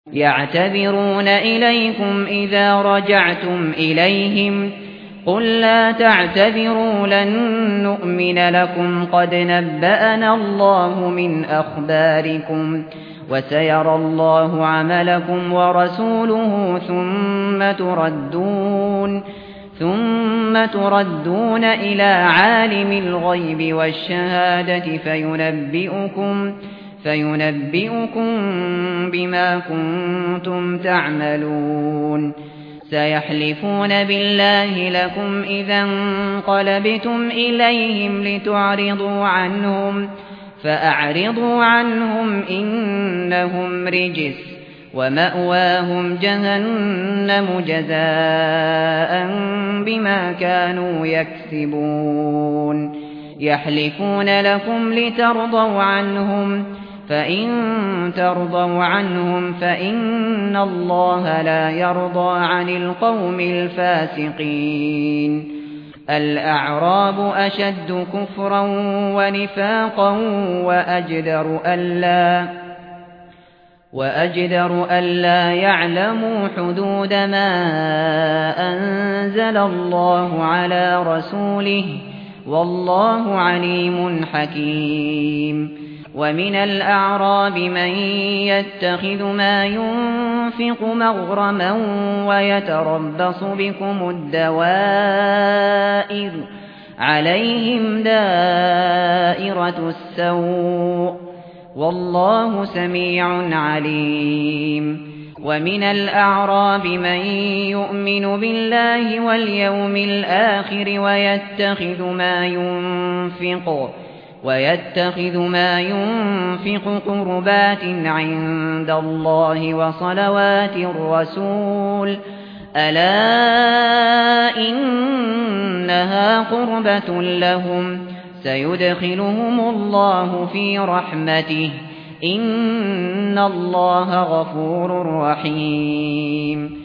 يعتذرون إليكم إذا رجعتم إليهم قل لا تعتذروا لن نؤمن لكم قد نبأنا الله من أخباركم وسيرى الله عملكم ورسوله ثم تردون إلى عالم الغيب والشهادة فينبئكم بما كنتم تعملون سيحلفون بالله لكم إذا انقلبتم إليهم لتعرضوا عنهم فأعرضوا عنهم إنهم رجس ومأواهم جهنم جزاء بما كانوا يكسبون يحلفون لكم لترضوا عنهم فإن ترضوا عنهم فإن الله لا يرضى عن القوم الفاسقين الأعراب أشد كفرا ونفاقا وأجدر ألا يعلموا حدود ما أنزل الله على رسوله والله عليم حكيم ومن الأعراب من يتخذ ما ينفق مغرما ويتربص بكم الدوائر عليهم دائرة السوء والله سميع عليم ومن الأعراب من يؤمن بالله واليوم الآخر ويتخذ ما ينفق قربات عند الله وصلوات الرسول ألا إنها قربة لهم سيدخلهم الله في رحمته إن الله غفور رحيم